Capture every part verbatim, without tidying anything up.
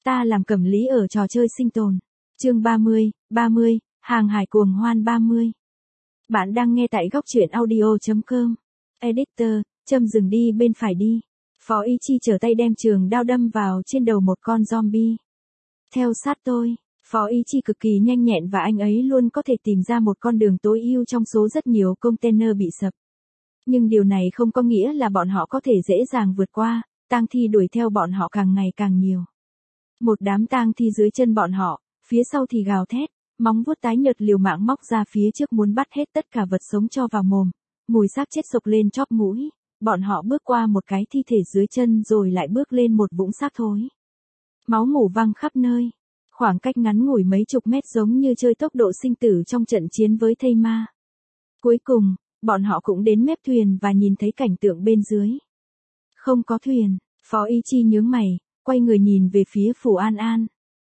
Ta làm cẩm lý ở trò chơi sinh tồn. Chương ba mươi, ba mươi, hàng hải cuồng hoan ba mươi. Bạn đang nghe tại góc truyện audio chấm com. Editor, châm dừng đi bên phải đi. Phó Ý Chi trở tay đem trường đao đâm vào trên đầu một con zombie. Theo sát tôi. Phó Ý Chi cực kỳ nhanh nhẹn và anh ấy luôn có thể tìm ra một con đường tối ưu trong số rất nhiều container bị sập. Nhưng điều này không có nghĩa là bọn họ có thể dễ dàng vượt qua, tang thi đuổi theo bọn họ càng ngày càng nhiều. Một đám tang thi dưới chân bọn họ, phía sau thì gào thét, móng vuốt tái nhợt liều mạng móc ra phía trước muốn bắt hết tất cả vật sống cho vào mồm, mùi xác chết sộc lên chóp mũi, bọn họ bước qua một cái thi thể dưới chân rồi lại bước lên một vũng xác thối. Máu mủ văng khắp nơi, khoảng cách ngắn ngủi mấy chục mét giống như chơi tốc độ sinh tử trong trận chiến với thây ma. Cuối cùng, bọn họ cũng đến mép thuyền và nhìn thấy cảnh tượng bên dưới. Không có thuyền, Phó Ý Chi nhướng mày, quay người nhìn về phía Phù An An.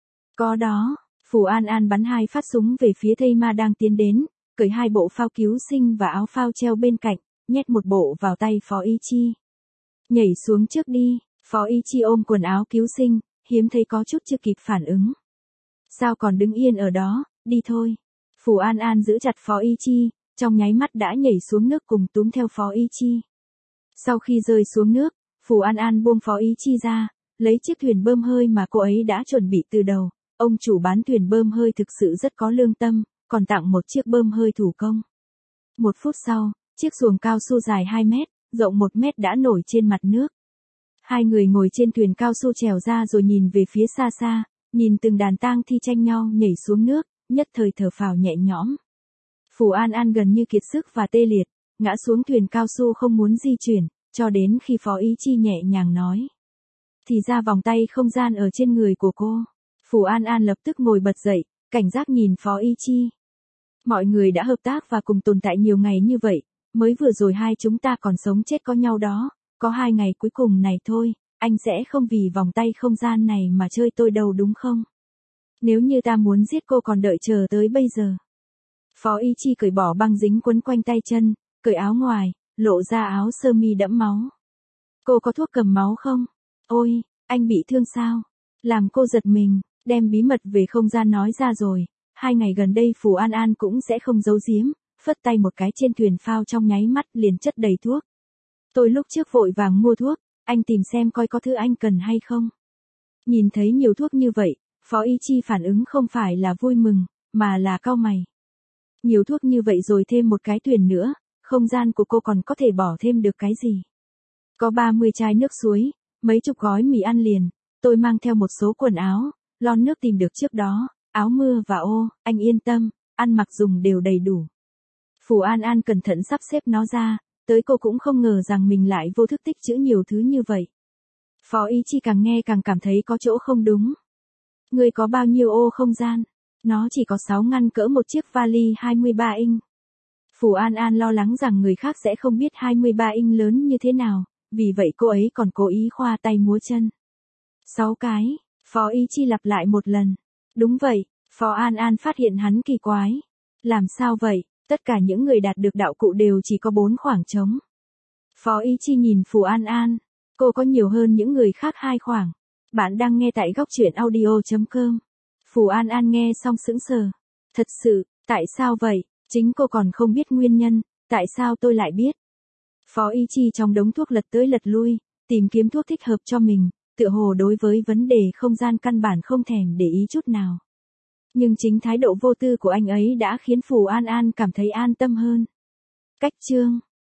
Có đó, Phù An An bắn hai phát súng về phía thây ma đang tiến đến, cởi hai bộ phao cứu sinh và áo phao treo bên cạnh, nhét một bộ vào tay Phó Ý Chi. Nhảy xuống trước đi, Phó Ý Chi ôm quần áo cứu sinh, hiếm thấy có chút chưa kịp phản ứng. Sao còn đứng yên ở đó, đi thôi. Phù An An giữ chặt Phó Ý Chi, trong nháy mắt đã nhảy xuống nước cùng túm theo Phó Ý Chi. Sau khi rơi xuống nước, Phù An An buông Phó Ý Chi ra, lấy chiếc thuyền bơm hơi mà cô ấy đã chuẩn bị từ đầu. Ông chủ bán thuyền bơm hơi thực sự rất có lương tâm, còn tặng một chiếc bơm hơi thủ công. Một phút sau, chiếc xuồng cao su dài hai mét, rộng một mét đã nổi trên mặt nước. Hai người ngồi trên thuyền cao su trèo ra rồi nhìn về phía xa xa, nhìn từng đàn tang thi tranh nhau nhảy xuống nước, nhất thời thở phào nhẹ nhõm. Phù An An gần như kiệt sức và tê liệt, ngã xuống thuyền cao su không muốn di chuyển, cho đến khi Phó Ý Chi nhẹ nhàng nói. Thì ra vòng tay không gian ở trên người của cô. Phù An An lập tức ngồi bật dậy, cảnh giác nhìn Phó Ý Chi. Mọi người đã hợp tác và cùng tồn tại nhiều ngày như vậy, mới vừa rồi hai chúng ta còn sống chết có nhau đó, có hai ngày cuối cùng này thôi, anh sẽ không vì vòng tay không gian này mà chơi tôi đâu đúng không? Nếu như ta muốn giết cô còn đợi chờ tới bây giờ. Phó Ý Chi cởi bỏ băng dính quấn quanh tay chân, cởi áo ngoài, lộ ra áo sơ mi đẫm máu. Cô có thuốc cầm máu không? Ôi, anh bị thương sao? Làm cô giật mình, đem bí mật về không gian nói ra rồi. Hai ngày gần đây Phù An An cũng sẽ không giấu giếm, phất tay một cái trên thuyền phao trong nháy mắt liền chất đầy thuốc. Tôi lúc trước vội vàng mua thuốc, anh tìm xem coi có thứ anh cần hay không. Nhìn thấy nhiều thuốc như vậy, Phó Ý Chi phản ứng không phải là vui mừng, mà là cau mày. Nhiều thuốc như vậy rồi thêm một cái thuyền nữa, không gian của cô còn có thể bỏ thêm được cái gì? Có ba mươi chai nước suối, mấy chục gói mì ăn liền, tôi mang theo một số quần áo, lon nước tìm được trước đó, áo mưa và ô, anh yên tâm, ăn mặc dùng đều đầy đủ. Phù An An cẩn thận sắp xếp nó ra, tới cô cũng không ngờ rằng mình lại vô thức tích trữ nhiều thứ như vậy. Phó Ý Chi càng nghe càng cảm thấy có chỗ không đúng. Người có bao nhiêu ô không gian? Nó chỉ có sáu ngăn cỡ một chiếc vali hai mươi ba inch. Phù An An lo lắng rằng người khác sẽ không biết hai mươi ba inch lớn như thế nào, vì vậy cô ấy còn cố ý khoa tay múa chân. Sáu cái, Phó Ý Chi lặp lại một lần. Đúng vậy, Phó An An phát hiện hắn kỳ quái. Làm sao vậy, tất cả những người đạt được đạo cụ đều chỉ có bốn khoảng trống. Phó Ý Chi nhìn Phù An An, cô có nhiều hơn những người khác hai khoảng. Bạn đang nghe tại góc truyện audio chấm com. Phù An An nghe xong sững sờ. Thật sự, tại sao vậy? Chính cô còn không biết nguyên nhân, tại sao tôi lại biết? Phó Ý Chi trong đống thuốc lật tới lật lui, tìm kiếm thuốc thích hợp cho mình, tựa hồ đối với vấn đề không gian căn bản không thèm để ý chút nào. Nhưng chính thái độ vô tư của anh ấy đã khiến Phù An An cảm thấy an tâm hơn. Cách chương